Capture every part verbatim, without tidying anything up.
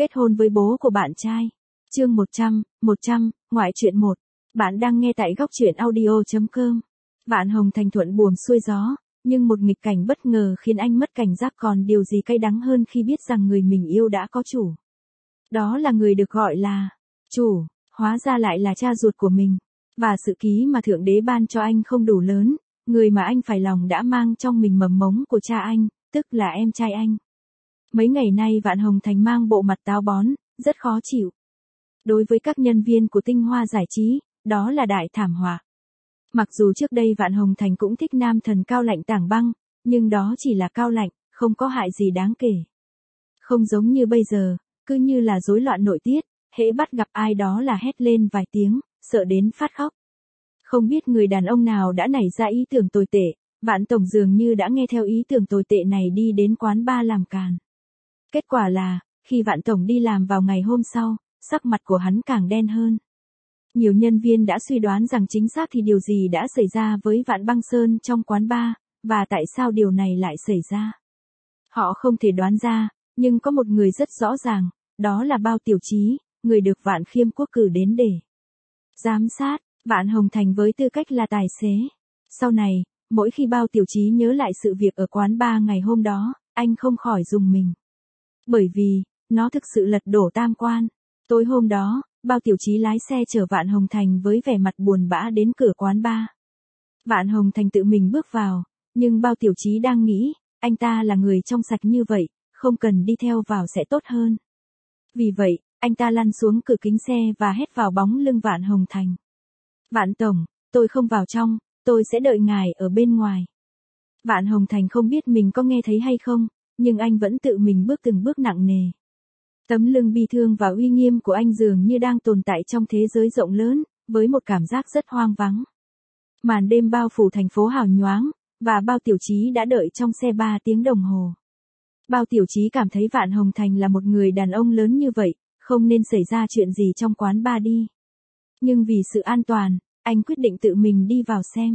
Kết hôn với bố của bạn trai. Chương một trăm, một trăm, ngoại truyện một. Bạn đang nghe tại góc truyện audio chấm com. Vạn Hồng Thành thuận buồm xuôi gió, nhưng một nghịch cảnh bất ngờ khiến anh mất cảnh giác, còn điều gì cay đắng hơn khi biết rằng người mình yêu đã có chủ. Đó là người được gọi là chủ, hóa ra lại là cha ruột của mình. Và sự ký mà Thượng Đế ban cho anh không đủ lớn, người mà anh phải lòng đã mang trong mình mầm mống của cha anh, tức là em trai anh. Mấy ngày nay Vạn Hồng Thành mang bộ mặt táo bón, rất khó chịu. Đối với các nhân viên của Tinh Hoa Giải Trí, đó là đại thảm họa. Mặc dù trước đây Vạn Hồng Thành cũng thích nam thần cao lạnh Tảng Băng, nhưng đó chỉ là cao lạnh, không có hại gì đáng kể. Không giống như bây giờ, cứ như là rối loạn nội tiết, hễ bắt gặp ai đó là hét lên vài tiếng, sợ đến phát khóc. Không biết người đàn ông nào đã nảy ra ý tưởng tồi tệ, Vạn Tổng dường như đã nghe theo ý tưởng tồi tệ này đi đến quán bar làm càn. Kết quả là, khi Vạn Tổng đi làm vào ngày hôm sau, sắc mặt của hắn càng đen hơn. Nhiều nhân viên đã suy đoán rằng chính xác thì điều gì đã xảy ra với Vạn Băng Sơn trong quán bar, và tại sao điều này lại xảy ra. Họ không thể đoán ra, nhưng có một người rất rõ ràng, đó là Bao Tiểu Chí, người được Vạn Khiêm Quốc cử đến để giám sát Vạn Hồng Thành với tư cách là tài xế. Sau này, mỗi khi Bao Tiểu Chí nhớ lại sự việc ở quán bar ngày hôm đó, anh không khỏi rùng mình. Bởi vì, nó thực sự lật đổ tam quan. Tối hôm đó, Bao Tiểu Chí lái xe chở Vạn Hồng Thành với vẻ mặt buồn bã đến cửa quán bar. Vạn Hồng Thành tự mình bước vào, nhưng Bao Tiểu Chí đang nghĩ, anh ta là người trong sạch như vậy, không cần đi theo vào sẽ tốt hơn. Vì vậy, anh ta lăn xuống cửa kính xe và hét vào bóng lưng Vạn Hồng Thành. Vạn Tổng, tôi không vào trong, tôi sẽ đợi ngài ở bên ngoài. Vạn Hồng Thành không biết mình có nghe thấy hay không, nhưng anh vẫn tự mình bước từng bước nặng nề. Tấm lưng bi thương và uy nghiêm của anh dường như đang tồn tại trong thế giới rộng lớn, với một cảm giác rất hoang vắng. Màn đêm bao phủ thành phố hào nhoáng, và Bao Tiểu Chí đã đợi trong xe ba tiếng đồng hồ. Bao Tiểu Chí cảm thấy Vạn Hồng Thành là một người đàn ông lớn như vậy, không nên xảy ra chuyện gì trong quán bar đi. Nhưng vì sự an toàn, anh quyết định tự mình đi vào xem.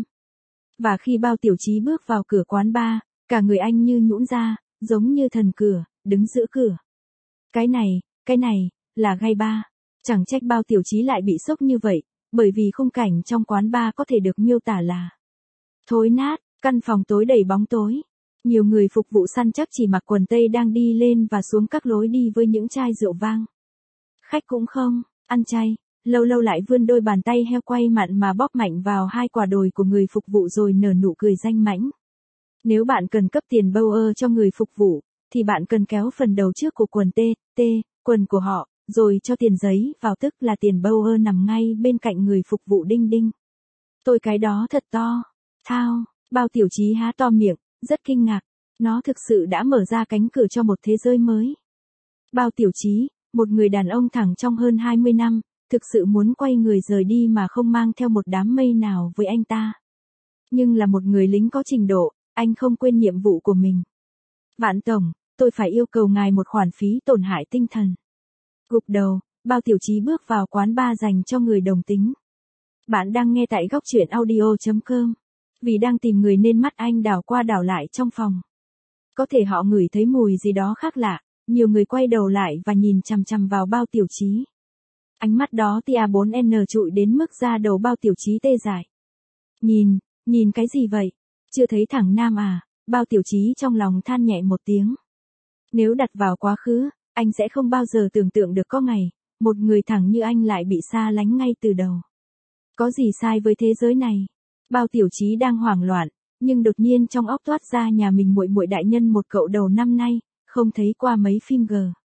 Và khi Bao Tiểu Chí bước vào cửa quán bar, cả người anh như nhũn ra, giống như thần cửa, đứng giữa cửa. Cái này, cái này, là gay bar. Chẳng trách Bao Tiểu Chí lại bị sốc như vậy, bởi vì khung cảnh trong quán bar có thể được miêu tả là thối nát, căn phòng tối đầy bóng tối. Nhiều người phục vụ săn chắc chỉ mặc quần tây đang đi lên và xuống các lối đi với những chai rượu vang. Khách cũng không ăn chay, lâu lâu lại vươn đôi bàn tay heo quay mặn mà bóp mạnh vào hai quả đồi của người phục vụ rồi nở nụ cười danh mãnh. Nếu bạn cần cấp tiền Bauer cho người phục vụ, thì bạn cần kéo phần đầu trước của quần T, T, quần của họ, rồi cho tiền giấy vào, tức là tiền Bauer nằm ngay bên cạnh người phục vụ đinh đinh. Tôi cái đó thật to. Thao, Bao Tiểu Chí há to miệng, rất kinh ngạc. Nó thực sự đã mở ra cánh cửa cho một thế giới mới. Bao Tiểu Chí, một người đàn ông thẳng trong hơn hai mươi năm, thực sự muốn quay người rời đi mà không mang theo một đám mây nào với anh ta. Nhưng là một người lính có trình độ, anh không quên nhiệm vụ của mình. Vạn Tổng, tôi phải yêu cầu ngài một khoản phí tổn hại tinh thần. Gục đầu, Bao Tiểu Chí bước vào quán bar dành cho người đồng tính. Bạn đang nghe tại góc truyện audio chấm com. Vì đang tìm người nên mắt anh đảo qua đảo lại trong phòng. Có thể họ ngửi thấy mùi gì đó khác lạ, nhiều người quay đầu lại và nhìn chằm chằm vào Bao Tiểu Chí. Ánh mắt đó tia bốn N trụi đến mức da đầu Bao Tiểu Chí tê dại. Nhìn, nhìn cái gì vậy? Chưa thấy thằng nam à? Bao Tiểu Chí trong lòng than nhẹ một tiếng. Nếu đặt vào quá khứ, anh sẽ không bao giờ tưởng tượng được có ngày, một người thẳng như anh lại bị xa lánh ngay từ đầu. Có gì sai với thế giới này? Bao Tiểu Chí đang hoảng loạn, nhưng đột nhiên trong óc toát ra nhà mình muội muội đại nhân một cậu đầu năm nay, không thấy qua mấy phim G.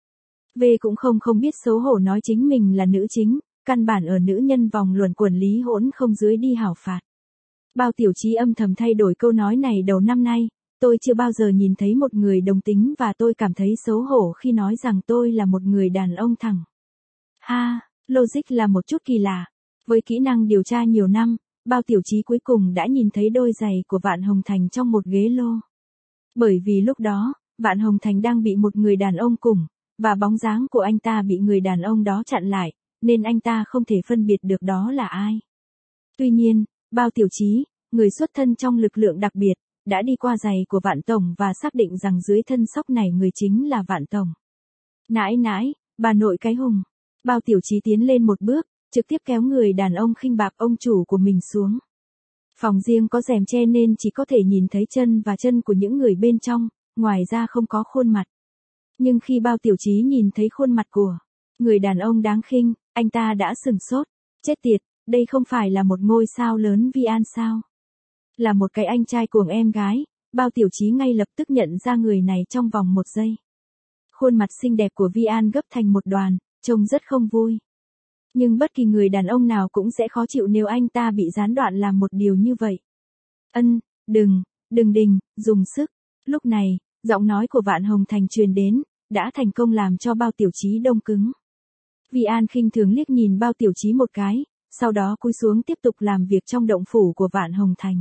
V cũng không không biết xấu hổ nói chính mình là nữ chính, căn bản ở nữ nhân vòng luẩn quẩn lý hỗn không dưới đi hảo phạt. Bao Tiểu Chí âm thầm thay đổi câu nói này đầu năm nay, tôi chưa bao giờ nhìn thấy một người đồng tính và tôi cảm thấy xấu hổ khi nói rằng tôi là một người đàn ông thẳng. Ha, logic là một chút kỳ lạ. Với kỹ năng điều tra nhiều năm, Bao Tiểu Chí cuối cùng đã nhìn thấy đôi giày của Vạn Hồng Thành trong một ghế lô. Bởi vì lúc đó, Vạn Hồng Thành đang bị một người đàn ông cùng, và bóng dáng của anh ta bị người đàn ông đó chặn lại, nên anh ta không thể phân biệt được đó là ai. Tuy nhiên, Bao Tiểu Chí, người xuất thân trong lực lượng đặc biệt, đã đi qua giày của Vạn Tổng và xác định rằng dưới thân sóc này người chính là Vạn Tổng. Nãi nãi, Bà nội cái hùng. Bao Tiểu Chí tiến lên một bước, trực tiếp kéo người đàn ông khinh bạc ông chủ của mình xuống. Phòng riêng có rèm che nên chỉ có thể nhìn thấy chân và chân của những người bên trong, ngoài ra không có khuôn mặt. Nhưng khi Bao Tiểu Chí nhìn thấy khuôn mặt của người đàn ông đáng khinh, anh ta đã sửng sốt. Chết tiệt, đây không phải là một ngôi sao lớn Vi An sao? Là một cái anh trai cuồng em gái, Bao Tiểu Chí ngay lập tức nhận ra người này trong vòng một giây. Khuôn mặt xinh đẹp của Vi An gấp thành một đoàn, trông rất không vui. Nhưng bất kỳ người đàn ông nào cũng sẽ khó chịu nếu anh ta bị gián đoạn làm một điều như vậy. Ân, đừng, đừng đình, dùng sức. Lúc này, giọng nói của Vạn Hồng Thành truyền đến, đã thành công làm cho Bao Tiểu Chí đông cứng. Vi An khinh thường liếc nhìn Bao Tiểu Chí một cái, sau đó cúi xuống tiếp tục làm việc trong động phủ của Vạn Hồng Thành.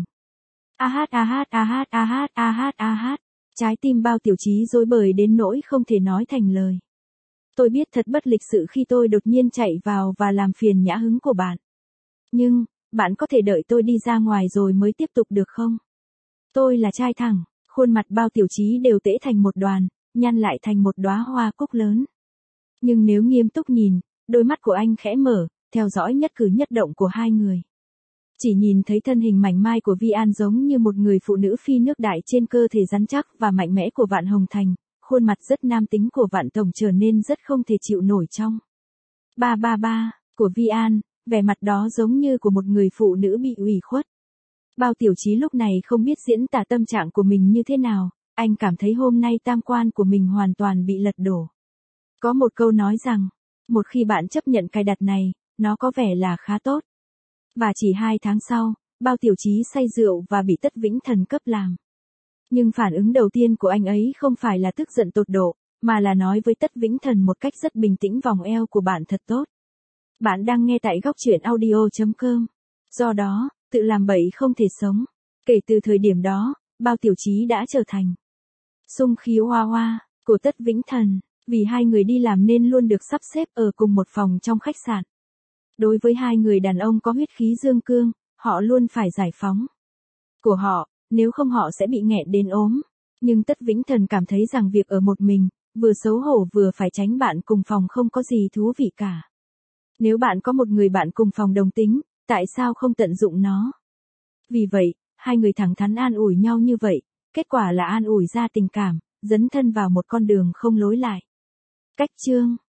A hát a hát a hát a hát a hát a hát, trái tim Bao Tiểu Chí rối bời đến nỗi không thể nói thành lời. Tôi biết thật bất lịch sự khi tôi đột nhiên chạy vào và làm phiền nhã hứng của bạn. Nhưng, bạn có thể đợi tôi đi ra ngoài rồi mới tiếp tục được không? Tôi là trai thẳng, khuôn mặt Bao Tiểu Chí đều tễ thành một đoàn, nhăn lại thành một đóa hoa cúc lớn. Nhưng nếu nghiêm túc nhìn, đôi mắt của anh khẽ mở, theo dõi nhất cử nhất động của hai người. Chỉ nhìn thấy thân hình mảnh mai của Vi An giống như một người phụ nữ phi nước đại trên cơ thể rắn chắc và mạnh mẽ của Vạn Hồng Thành, khuôn mặt rất nam tính của Vạn Tổng trở nên rất không thể chịu nổi trong. Ba ba ba, của Vi An, vẻ mặt đó giống như của một người phụ nữ bị ủy khuất. Bao Tiểu Chí lúc này không biết diễn tả tâm trạng của mình như thế nào, anh cảm thấy hôm nay tam quan của mình hoàn toàn bị lật đổ. Có một câu nói rằng, một khi bạn chấp nhận cài đặt này, nó có vẻ là khá tốt. Và chỉ hai tháng sau, Bao Tiểu Chí say rượu và bị Tất Vĩnh Thần cấp làm. Nhưng phản ứng đầu tiên của anh ấy không phải là tức giận tột độ, mà là nói với Tất Vĩnh Thần một cách rất bình tĩnh vòng eo của bạn thật tốt. Bạn đang nghe tại góc truyện audio chấm com. Do đó, tự làm bậy không thể sống. Kể từ thời điểm đó, Bao Tiểu Chí đã trở thành sung khí hoa hoa của Tất Vĩnh Thần, vì hai người đi làm nên luôn được sắp xếp ở cùng một phòng trong khách sạn. Đối với hai người đàn ông có huyết khí dương cương, họ luôn phải giải phóng của họ, nếu không họ sẽ bị nghẹn đến ốm. Nhưng Tất Vĩnh Thần cảm thấy rằng việc ở một mình, vừa xấu hổ vừa phải tránh bạn cùng phòng không có gì thú vị cả. Nếu bạn có một người bạn cùng phòng đồng tính, tại sao không tận dụng nó? Vì vậy, hai người thẳng thắn an ủi nhau như vậy, kết quả là an ủi ra tình cảm, dấn thân vào một con đường không lối lại. Cách chương